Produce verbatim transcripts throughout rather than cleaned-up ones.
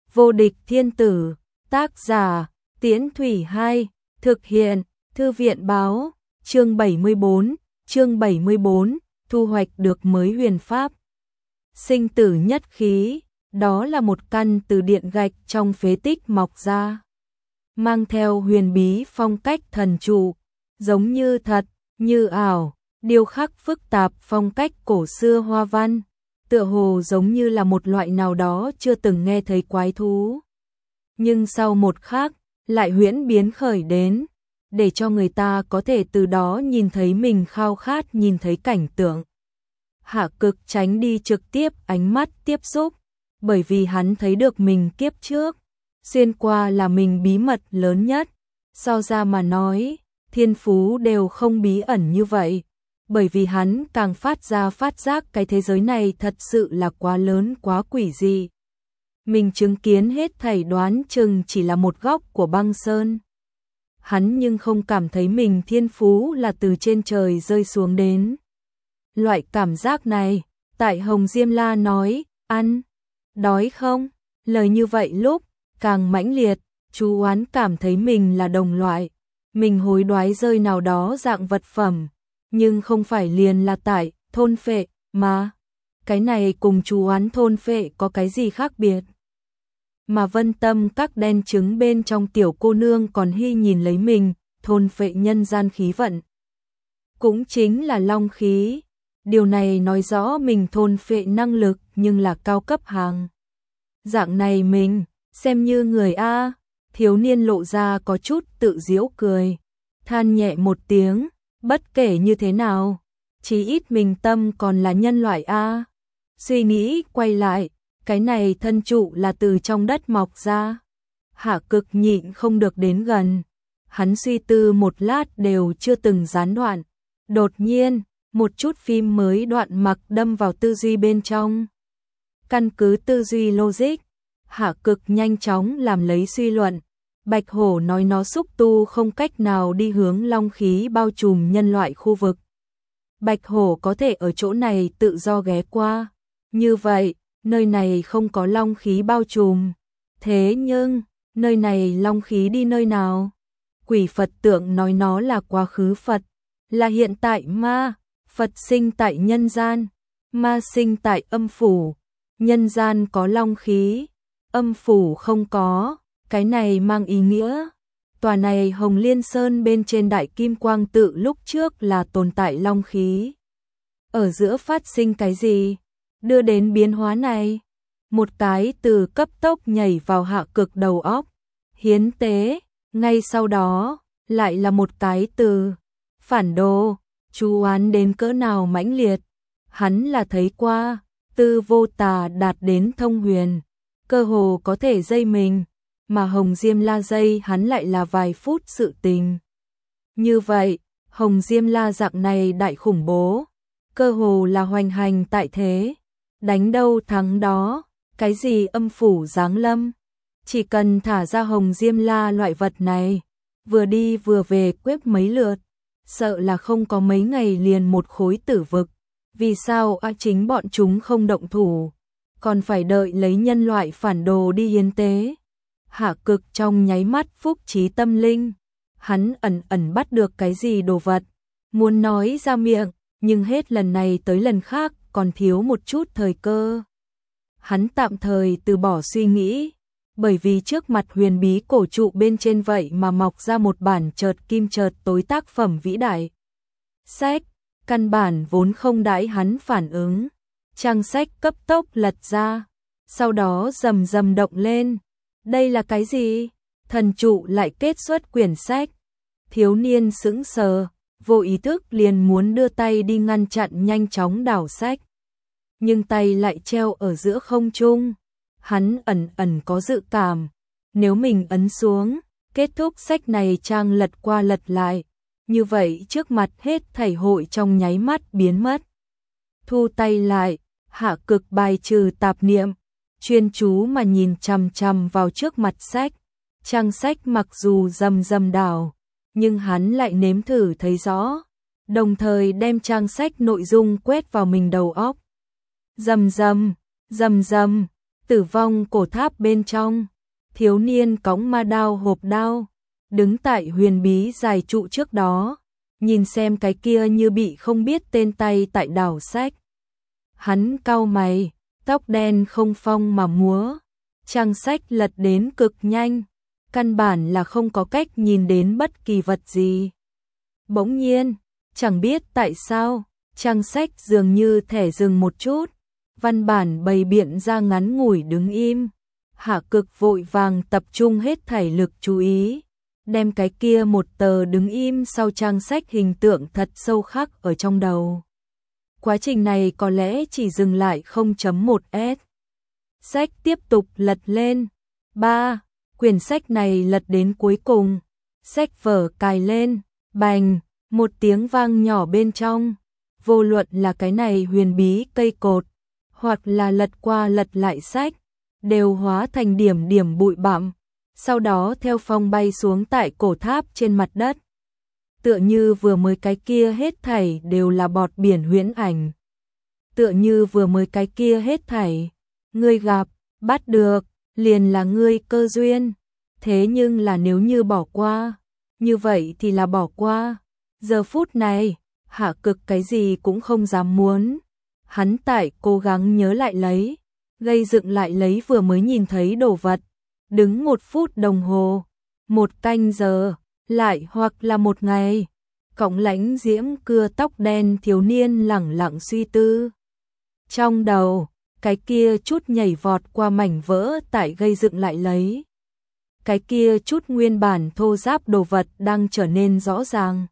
Vô địch thiên tử, tác giả, Tiễn Thủy Hai, thực hiện, Thư viện báo, chương bảy mươi bốn, chương bảy mươi bốn, thu hoạch được mới huyền pháp. Sinh tử nhất khí, đó là một căn từ điện gạch trong phế tích mọc ra. Mang theo huyền bí phong cách thần trụ, giống như thật, như ảo, điêu khắc phức tạp phong cách cổ xưa hoa văn, tựa hồ giống như là một loại nào đó chưa từng nghe thấy quái thú. Nhưng sau một khắc, lại huyễn biến khởi đến, để cho người ta có thể từ đó nhìn thấy mình khao khát nhìn thấy cảnh tượng. Hạ Cực tránh đi trực tiếp ánh mắt tiếp xúc, bởi vì hắn thấy được mình kiếp trước, xuyên qua là mình bí mật lớn nhất. So ra mà nói, thiên phú đều không bí ẩn như vậy, bởi vì hắn càng phát ra phát giác cái thế giới này thật sự là quá lớn quá quỷ dị. Mình chứng kiến hết thảy đoán chừng chỉ là một góc của băng sơn. Hắn nhưng không cảm thấy mình thiên phú là từ trên trời rơi xuống đến. Loại cảm giác này, tại Hồng Diêm La nói, ăn, đói không? Lời như vậy lúc, càng mãnh liệt, chú oán cảm thấy mình là đồng loại. Mình hối đoái rơi nào đó dạng vật phẩm, nhưng không phải liền là tại, thôn phệ, mà. Cái này cùng chú oán thôn phệ có cái gì khác biệt? Mà Vân Tâm các đen trứng bên trong tiểu cô nương còn hy nhìn lấy mình, thôn phệ nhân gian khí vận. Cũng chính là long khí. Điều này nói rõ mình thôn phệ năng lực nhưng là cao cấp hàng. Dạng này mình, xem như người A, thiếu niên lộ ra có chút tự giễu cười. Than nhẹ một tiếng, bất kể như thế nào, chí ít mình tâm còn là nhân loại A. Suy nghĩ quay lại, cái này thân trụ là từ trong đất mọc ra. Hạ Cực nhịn không được đến gần. Hắn suy tư một lát đều chưa từng gián đoạn. Đột nhiên, một chút phim mới đoạn mặc đâm vào tư duy bên trong. Căn cứ tư duy logic, Hạ Cực nhanh chóng làm lấy suy luận. Bạch hổ nói nó xúc tu không cách nào đi hướng long khí bao trùm nhân loại khu vực. Bạch hổ có thể ở chỗ này tự do ghé qua. Như vậy, nơi này không có long khí bao trùm. Thế nhưng, nơi này long khí đi nơi nào? Quỷ Phật tượng nói nó là quá khứ Phật, là hiện tại ma. Phật sinh tại nhân gian, ma sinh tại âm phủ. Nhân gian có long khí, âm phủ không có. Cái này mang ý nghĩa, tòa này Hồng Liên Sơn bên trên Đại Kim Quang tự lúc trước là tồn tại long khí. Ở giữa phát sinh cái gì? Đưa đến biến hóa này. Một cái từ cấp tốc nhảy vào Hạ Cực đầu óc. Hiến tế, ngay sau đó, lại là một cái từ phản đồ. Chú oán đến cỡ nào mãnh liệt. Hắn là thấy qua, Tư Vô Tà đạt đến thông huyền, cơ hồ có thể dây mình. Mà Hồng Diêm La dây hắn lại là vài phút sự tình. Như vậy, Hồng Diêm La dạng này đại khủng bố, cơ hồ là hoành hành tại thế. Đánh đâu thắng đó, cái gì âm phủ giáng lâm. Chỉ cần thả ra Hồng Diêm La loại vật này, vừa đi vừa về quét mấy lượt, sợ là không có mấy ngày liền một khối tử vực. Vì sao à, chính bọn chúng không động thủ, còn phải đợi lấy nhân loại phản đồ đi hiến tế? Hạ Cực trong nháy mắt phúc trí tâm linh, hắn ẩn ẩn bắt được cái gì đồ vật, muốn nói ra miệng, nhưng hết lần này tới lần khác còn thiếu một chút thời cơ. Hắn tạm thời từ bỏ suy nghĩ, bởi vì trước mặt huyền bí cổ trụ bên trên vậy mà mọc ra một bản chợt kim chợt tối tác phẩm vĩ đại. Sách, căn bản vốn không đãi hắn phản ứng, trang sách cấp tốc lật ra, sau đó rầm rầm động lên. Đây là cái gì? Thần trụ lại kết xuất quyển sách. Thiếu niên sững sờ, vô ý thức liền muốn đưa tay đi ngăn chặn nhanh chóng đảo sách. Nhưng tay lại treo ở giữa không trung. Hắn ẩn ẩn có dự cảm, nếu mình ấn xuống, kết thúc sách này trang lật qua lật lại, như vậy trước mặt hết thảy hội trong nháy mắt biến mất. Thu tay lại, Hạ Cực bài trừ tạp niệm, chuyên chú mà nhìn chằm chằm vào trước mặt sách. Trang sách mặc dù rầm rầm đảo, nhưng hắn lại nếm thử thấy rõ, đồng thời đem trang sách nội dung quét vào mình đầu óc. Rầm rầm, rầm rầm, Tử vong cổ tháp bên trong, thiếu niên cõng ma đao hộp đao, đứng tại huyền bí dài trụ trước đó, nhìn xem cái kia như bị không biết tên tay tại đảo sách. Hắn cau mày, tóc đen không phong mà múa, trang sách lật đến cực nhanh, căn bản là không có cách nhìn đến bất kỳ vật gì. Bỗng nhiên, chẳng biết tại sao, trang sách dường như thẻ dừng một chút, văn bản bày biện ra ngắn ngủi đứng im. Hạ Cực vội vàng tập trung hết thảy lực chú ý, đem cái kia một tờ đứng im sau trang sách hình tượng thật sâu khắc ở trong đầu. Quá trình này có lẽ chỉ dừng lại không chấm một s. Sách tiếp tục lật lên. ba. Quyển sách này lật đến cuối cùng. Sách vở cài lên. Bành. Một tiếng vang nhỏ bên trong. Vô luận là cái này huyền bí cây cột, hoặc là lật qua lật lại sách, đều hóa thành điểm điểm bụi bặm, sau đó theo phong bay xuống tại cổ tháp trên mặt đất. Tựa như vừa mới cái kia hết thảy đều là bọt biển huyễn ảnh. Tựa như vừa mới cái kia hết thảy, ngươi gặp, bắt được, liền là ngươi cơ duyên. Thế nhưng là nếu như bỏ qua, như vậy thì là bỏ qua. Giờ phút này, Hạ Cực cái gì cũng không dám muốn. Hắn tại cố gắng nhớ lại lấy, gây dựng lại lấy vừa mới nhìn thấy đồ vật. Đứng một phút đồng hồ, một canh giờ, lại hoặc là một ngày. Cõng lãnh diễm cưa tóc đen thiếu niên lẳng lặng suy tư. Trong đầu, cái kia chút nhảy vọt qua mảnh vỡ tại gây dựng lại lấy. Cái kia chút nguyên bản thô ráp đồ vật đang trở nên rõ ràng.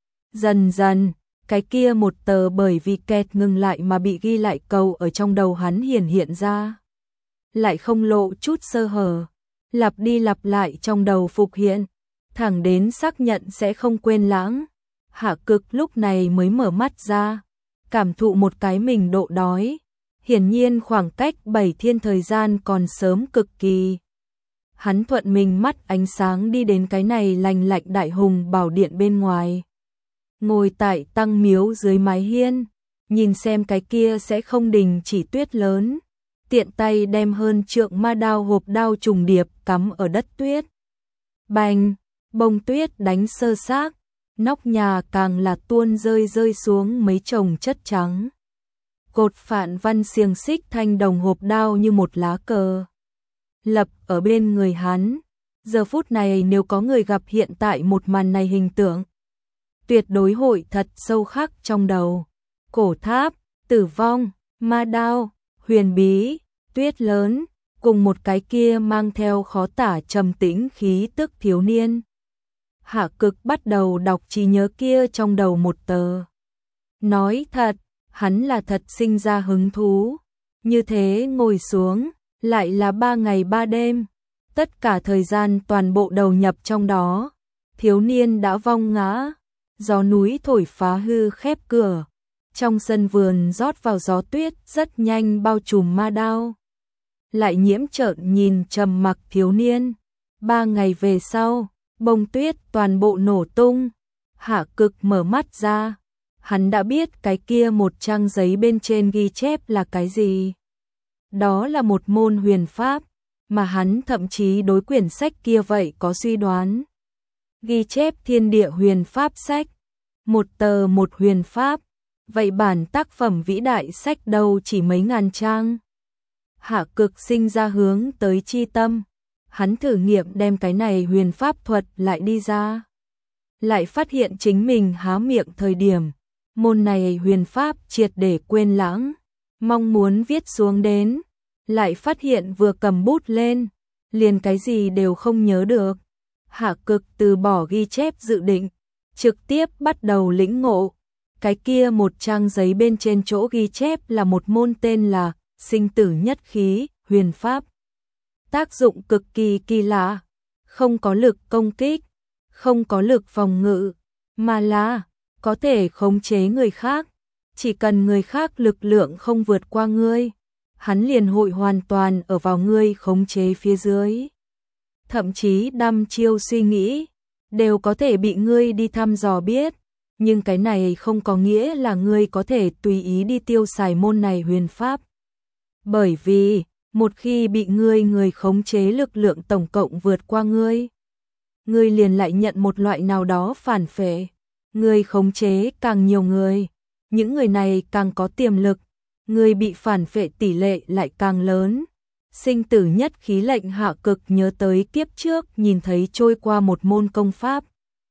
Dần dần, cái kia một tờ bởi vì kẹt ngừng lại mà bị ghi lại câu ở trong đầu hắn hiển hiện ra. Lại không lộ chút sơ hở, lặp đi lặp lại trong đầu phục hiện, thẳng đến xác nhận sẽ không quên lãng. Hạ Cực lúc này mới mở mắt ra, cảm thụ một cái mình độ đói. Hiển nhiên khoảng cách bảy thiên thời gian còn sớm cực kỳ. Hắn thuận mình mắt ánh sáng đi đến cái này lành lạnh đại hùng bảo điện bên ngoài. Ngồi tại tăng miếu dưới mái hiên, nhìn xem cái kia sẽ không đình chỉ tuyết lớn. Tiện tay đem hơn trượng ma đao hộp đao trùng điệp cắm ở đất tuyết. Bành, bông tuyết đánh sơ xác, nóc nhà càng là tuôn rơi rơi xuống mấy chồng chất trắng. Cột phản văn xiềng xích thanh đồng hộp đao như một lá cờ lập ở bên người hắn. Giờ phút này nếu có người gặp hiện tại một màn này hình tượng, tuyệt đối hội thật sâu khắc trong đầu. Cổ tháp, tử vong, ma đao, huyền bí, tuyết lớn, cùng một cái kia mang theo khó tả trầm tĩnh khí tức thiếu niên. Hạ Cực bắt đầu đọc trí nhớ kia trong đầu một tờ. Nói thật, hắn là thật sinh ra hứng thú. Như thế ngồi xuống, lại là ba ngày ba đêm. Tất cả thời gian toàn bộ đầu nhập trong đó. Thiếu niên đã vong ngã. Gió núi thổi phá hư khép cửa. Trong sân vườn rót vào gió tuyết rất nhanh bao trùm ma đao. Lại nhiễm trợn nhìn trầm mặc thiếu niên. Ba ngày về sau, bông tuyết toàn bộ nổ tung. Hạ Cực mở mắt ra. Hắn đã biết cái kia một trang giấy bên trên ghi chép là cái gì. Đó là một môn huyền pháp, mà hắn thậm chí đối quyển sách kia vậy có suy đoán. Ghi chép thiên địa huyền pháp sách. Một tờ một huyền pháp. Vậy bản tác phẩm vĩ đại sách đâu chỉ mấy ngàn trang. Hạ Cực sinh ra hướng tới chi tâm. Hắn thử nghiệm đem cái này huyền pháp thuật lại đi ra. Lại phát hiện chính mình há miệng thời điểm. Môn này huyền pháp triệt để quên lãng. Mong muốn viết xuống đến. Lại phát hiện vừa cầm bút lên. Liền cái gì đều không nhớ được. Hạ Cực từ bỏ ghi chép dự định. Trực tiếp bắt đầu lĩnh ngộ. Cái kia một trang giấy bên trên chỗ ghi chép là một môn tên là sinh tử nhất khí, huyền pháp. Tác dụng cực kỳ kỳ lạ. Không có lực công kích. Không có lực phòng ngự. Mà là có thể khống chế người khác. Chỉ cần người khác lực lượng không vượt qua ngươi, hắn liền hội hoàn toàn ở vào ngươi khống chế phía dưới. Thậm chí đăm chiêu suy nghĩ, đều có thể bị ngươi đi thăm dò biết. Nhưng cái này không có nghĩa là ngươi có thể tùy ý đi tiêu xài môn này huyền pháp. Bởi vì, Một khi bị ngươi người khống chế lực lượng tổng cộng vượt qua ngươi, ngươi liền lại nhận một loại nào đó phản phệ. Ngươi khống chế càng nhiều người, những người này càng có tiềm lực, ngươi bị phản phệ tỷ lệ lại càng lớn. Sinh tử nhất khí lệnh Hạ Cực nhớ tới kiếp trước nhìn thấy trôi qua một môn công pháp.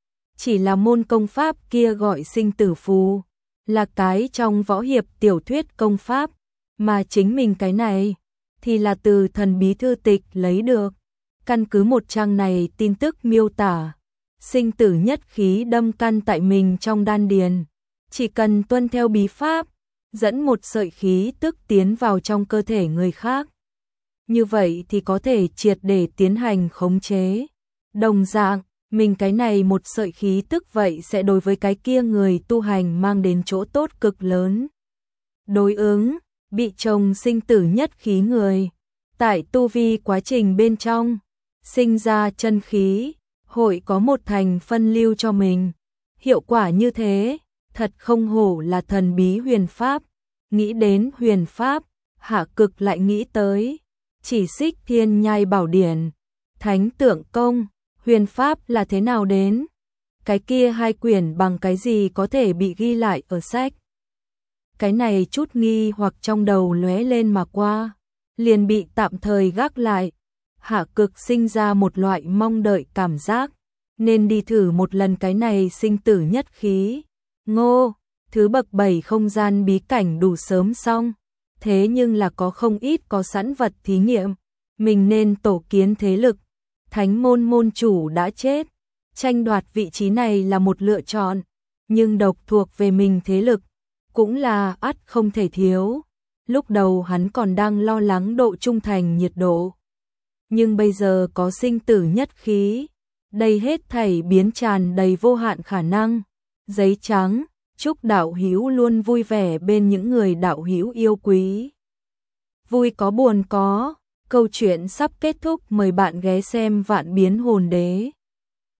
Chỉ là môn công pháp kia gọi sinh tử phù, là cái trong võ hiệp tiểu thuyết công pháp, mà chính mình cái này thì là từ thần bí thư tịch lấy được. Căn cứ một trang này tin tức miêu tả, sinh tử nhất khí đâm căn tại mình trong đan điền, chỉ cần tuân theo bí pháp, dẫn một sợi khí tức tiến vào trong cơ thể người khác. Như vậy thì có thể triệt để tiến hành khống chế. Đồng dạng, mình cái này một sợi khí tức vậy sẽ đối với cái kia người tu hành mang đến chỗ tốt cực lớn. Đối ứng, bị trồng sinh tử nhất khí người, tại tu vi quá trình bên trong, sinh ra chân khí, hội có một thành phân lưu cho mình. Hiệu quả như thế, thật không hổ là thần bí huyền pháp. Nghĩ đến huyền pháp, Hạ Cực lại nghĩ tới Chỉ Xích Thiên Nhai Bảo Điển, Thánh Tượng Công. Huyền pháp là thế nào đến? Cái kia hai quyển bằng cái gì có thể bị ghi lại ở sách? Cái này chút nghi hoặc trong đầu lóe lên mà qua, liền bị tạm thời gác lại. Hạ Cực sinh ra một loại mong đợi cảm giác, nên đi thử một lần cái này sinh tử nhất khí. Ngô, thứ bậc bảy không gian bí cảnh đủ sớm xong, thế nhưng là có không ít có sẵn vật thí nghiệm, mình nên tổ kiến thế lực. Thánh môn môn chủ đã chết, tranh đoạt vị trí này là một lựa chọn, nhưng độc thuộc về mình thế lực cũng là ắt không thể thiếu. Lúc đầu hắn còn đang lo lắng độ trung thành nhiệt độ, nhưng bây giờ có sinh tử nhất khí, đây hết thảy biến tràn đầy vô hạn khả năng. Giấy trắng, chúc đạo hữu luôn vui vẻ bên những người đạo hữu yêu quý. Vui có buồn có, câu chuyện sắp kết thúc, mời bạn ghé xem Vạn Biến Hồn Đế.